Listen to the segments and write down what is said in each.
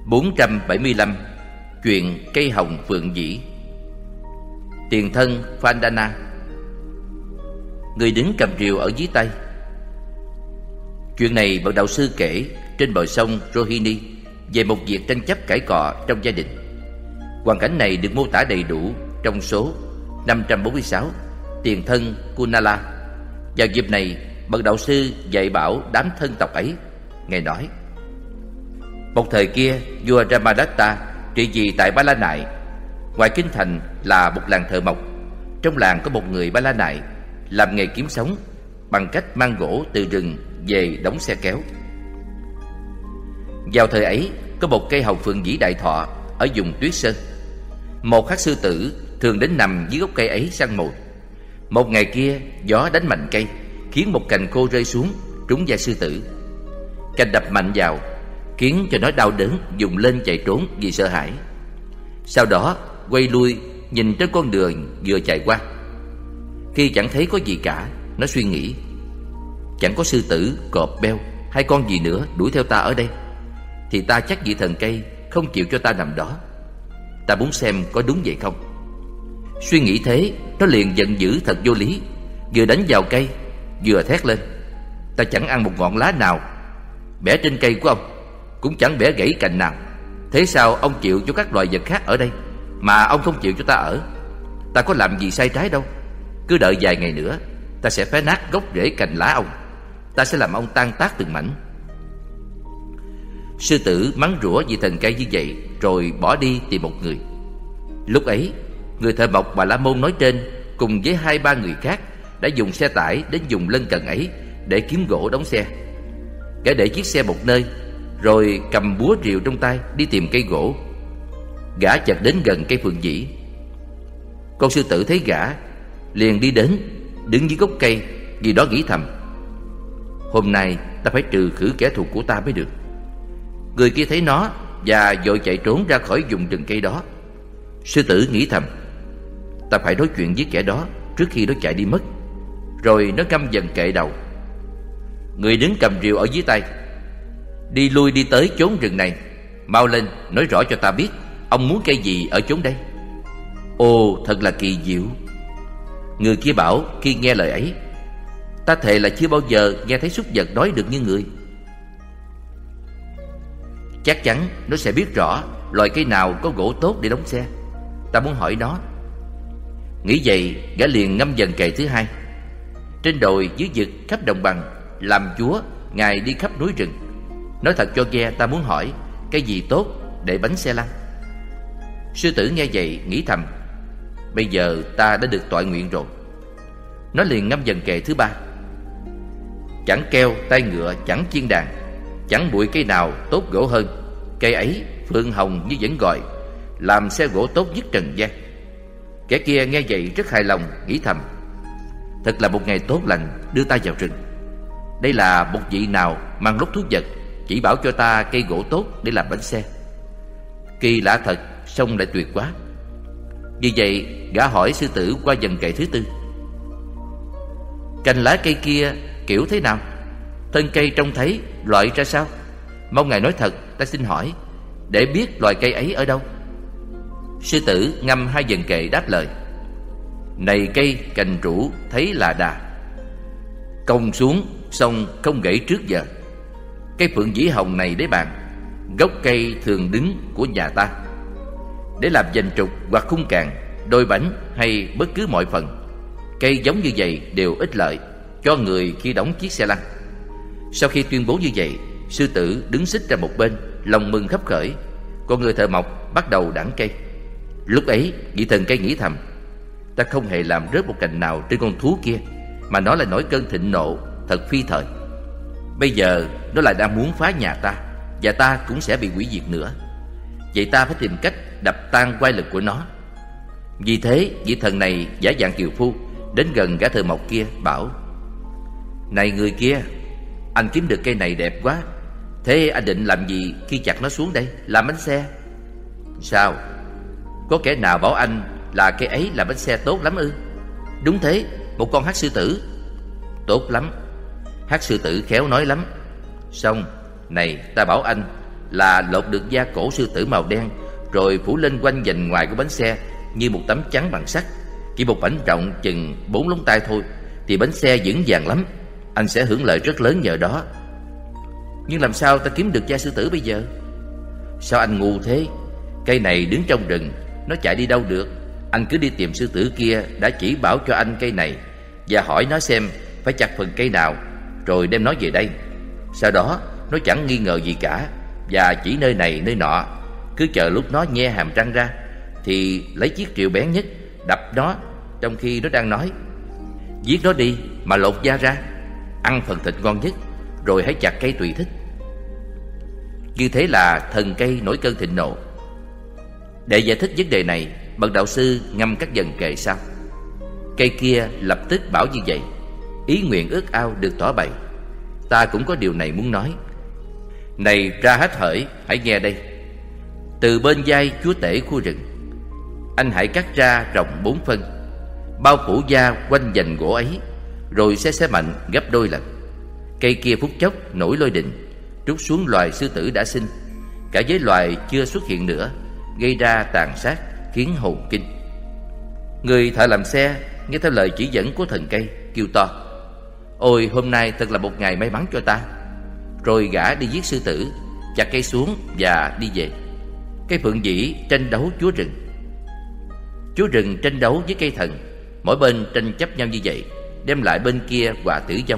475. Chuyện cây hồng phượng dĩ. Tiền thân Phandana. Người đứng cầm rìu ở dưới tay. Chuyện này bậc đạo sư kể trên bờ sông Rohini về một việc tranh chấp cãi cọ trong gia đình. Hoàn cảnh này được mô tả đầy đủ trong số 546 Tiền thân Kunala. Vào dịp này, bậc đạo sư dạy bảo đám thân tộc ấy. Ngài nói: một thời kia, vua Ramadatta trị vì tại Ba La Nại. Ngoài kinh thành là một làng thợ mộc. Trong làng có một người Ba La Nại làm nghề kiếm sống bằng cách mang gỗ từ rừng về đóng xe kéo. Vào thời ấy, có một cây hồng phượng vĩ đại thọ ở vùng Tuyết Sơn. Một hắc sư tử thường đến nằm dưới gốc cây ấy săn mồi. Một ngày kia, gió đánh mạnh cây, khiến một cành khô rơi xuống trúng vai sư tử. Cành đập mạnh vào, khiến cho nó đau đớn, dùng lên chạy trốn vì sợ hãi. Sau đó quay lui nhìn trên con đường vừa chạy qua. Khi chẳng thấy có gì cả, nó suy nghĩ: chẳng có sư tử, cọp, beo hay con gì nữa đuổi theo ta ở đây, thì ta chắc vị thần cây không chịu cho ta nằm đó. Ta muốn xem có đúng vậy không. Suy nghĩ thế, nó liền giận dữ thật vô lý, vừa đánh vào cây vừa thét lên: ta chẳng ăn một ngọn lá nào bẻ trên cây của ông, cũng chẳng bẻ gãy cành nào. Thế sao ông chịu cho các loài vật khác ở đây, mà ông không chịu cho ta ở? Ta có làm gì sai trái đâu. Cứ đợi vài ngày nữa, ta sẽ phá nát gốc rễ cành lá ông. Ta sẽ làm ông tan tác từng mảnh. Sư tử mắng rủa vị thần cây như vậy, rồi bỏ đi tìm một người. Lúc ấy, người thợ mộc Bà La Môn nói trên cùng với 2-3 người khác đã dùng xe tải đến vùng lân cận ấy để kiếm gỗ đóng xe. Gã để chiếc xe một nơi, rồi cầm búa rìu trong tay đi tìm cây gỗ. Gã chợt đến gần cây phượng vĩ. Con sư tử thấy gã, liền đi đến, đứng dưới gốc cây, vì đó nghĩ thầm: hôm nay ta phải trừ khử kẻ thù của ta mới được. Người kia thấy nó và vội chạy trốn ra khỏi vùng rừng cây đó. Sư tử nghĩ thầm: ta phải nói chuyện với kẻ đó trước khi nó chạy đi mất. Rồi nó căm dần kệ đầu. Người đứng cầm rìu ở dưới tay: đi lui đi tới chốn rừng này, mau lên nói rõ cho ta biết ông muốn cây gì ở chốn đây. Ồ, thật là kỳ diệu. Người kia bảo khi nghe lời ấy: ta thề là chưa bao giờ nghe thấy súc vật nói được như người. Chắc chắn nó sẽ biết rõ loài cây nào có gỗ tốt để đóng xe. Ta muốn hỏi nó. Nghĩ vậy, gã liền ngâm dần kệ thứ hai. Trên đồi dưới vực khắp đồng bằng, làm chúa ngài đi khắp núi rừng. Nói thật cho nghe, ta muốn hỏi cái gì tốt để bánh xe lăn. Sư tử nghe vậy nghĩ thầm: bây giờ ta đã được toại nguyện rồi. Nó liền ngâm dần kệ thứ ba. Chẳng keo tai ngựa, chẳng chiên đàn, chẳng bụi cây nào tốt gỗ hơn. Cây ấy phượng hồng như vẫn gọi, làm xe gỗ tốt nhất trần gian. Kẻ kia nghe vậy rất hài lòng, nghĩ thầm: thật là một ngày tốt lành đưa ta vào rừng. Đây là một vị nào mang lốt thú vật, chỉ bảo cho ta cây gỗ tốt để làm bánh xe. Kỳ lạ thật, song lại tuyệt quá. Vì vậy gã hỏi sư tử qua dần kệ thứ tư: cành lá cây kia kiểu thế nào? Thân cây trông thấy loại ra sao? Mong ngài nói thật, ta xin hỏi, để biết loài cây ấy ở đâu. Sư tử ngâm 2 dần kệ đáp lời: này cây cành rũ thấy là đà, cong xuống xong không gãy trước giờ. Cây phượng vĩ hồng này đấy bạn, gốc cây thường đứng của nhà ta, để làm dành trục hoặc khung càng, đôi bánh hay bất cứ mọi phần. Cây giống như vậy đều ích lợi cho người khi đóng chiếc xe lăn. Sau khi tuyên bố như vậy, sư tử đứng xích ra một bên, lòng mừng khấp khởi. Còn người thợ mộc bắt đầu đãng cây. Lúc ấy vị thần cây nghĩ thầm: ta không hề làm rớt một cành nào trên con thú kia, mà nó lại nổi cơn thịnh nộ thật phi thời. Bây giờ nó lại đang muốn phá nhà ta, và ta cũng sẽ bị hủy diệt nữa. Vậy ta phải tìm cách đập tan oai lực của nó. Vì thế vị thần này giả dạng kiều phu đến gần gã thợ mộc kia, bảo: này người kia, anh kiếm được cây này đẹp quá. Thế anh định làm gì khi chặt nó xuống đây, làm bánh xe? Sao? Có kẻ nào bảo anh là cây ấy làm bánh xe tốt lắm ư? Đúng thế, một con hắc sư tử. Tốt lắm. Hắc sư tử khéo nói lắm. Xong, này ta bảo anh, là lột được da cổ sư tử màu đen, rồi phủ lên quanh vành ngoài của bánh xe như một tấm chắn bằng sắt. Chỉ một mảnh rộng chừng 4 lóng tay thôi thì bánh xe vững vàng lắm. Anh sẽ hưởng lợi rất lớn nhờ đó. Nhưng làm sao ta kiếm được da sư tử bây giờ? Sao anh ngu thế? Cây này đứng trong rừng, nó chạy đi đâu được? Anh cứ đi tìm sư tử kia đã chỉ bảo cho anh cây này, và hỏi nó xem phải chặt phần cây nào, rồi đem nó về đây. Sau đó nó chẳng nghi ngờ gì cả, và chỉ nơi này nơi nọ. Cứ chờ lúc nó nhe hàm răng ra thì lấy chiếc rìu bén nhất đập nó trong khi nó đang nói. Giết nó đi mà lột da ra, ăn phần thịt ngon nhất, rồi hãy chặt cây tùy thích. Như thế là thần cây nổi cơn thịnh nộ. Để giải thích vấn đề này, bậc đạo sư ngâm các dần kệ sau. Cây kia lập tức bảo như vậy: ý nguyện ước ao được tỏ bày. Ta cũng có điều này muốn nói. Này Ra Hết Hỡi, hãy nghe đây. Từ bên vai chúa tể khu rừng, anh hãy cắt ra rộng 4 phân, bao phủ da quanh vành gỗ ấy, rồi xé mạnh gấp đôi lần. Cây kia phút chốc nổi lôi đình, trút xuống loài sư tử đã sinh, cả với loài chưa xuất hiện nữa, gây ra tàn sát khiến hồn kinh. Người thợ làm xe nghe theo lời chỉ dẫn của thần cây, kêu to: ôi, hôm nay thật là một ngày may mắn cho ta. Rồi gã đi giết sư tử, chặt cây xuống và đi về. Cây phượng dĩ tranh đấu chúa rừng. Chúa rừng tranh đấu với cây thần, mỗi bên tranh chấp nhau như vậy, đem lại bên kia hòa tử vong.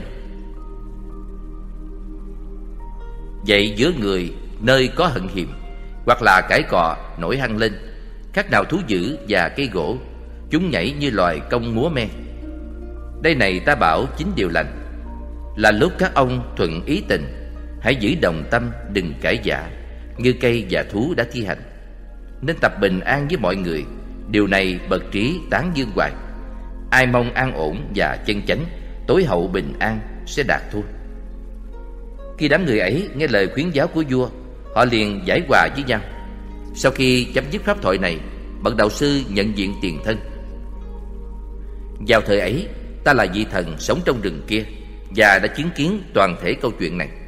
Vậy giữa người nơi có hận hiềm, hoặc là cãi cọ nổi hăng lên, khác nào thú dữ và cây gỗ, chúng nhảy như loài công múa me. Đây này ta bảo chính điều lành, là lúc các ông thuận ý tình, hãy giữ đồng tâm, đừng cãi vã, như cây và thú đã thi hành. Nên tập bình an với mọi người, điều này bậc trí tán dương hoài. Ai mong an ổn và chân chánh, tối hậu bình an sẽ đạt thôi. Khi đám người ấy nghe lời khuyến giáo của vua, họ liền giải hòa với nhau. Sau khi chấm dứt pháp thoại này, bậc đạo sư nhận diện tiền thân. Vào thời ấy, ta là vị thần sống trong rừng kia, và đã chứng kiến toàn thể câu chuyện này.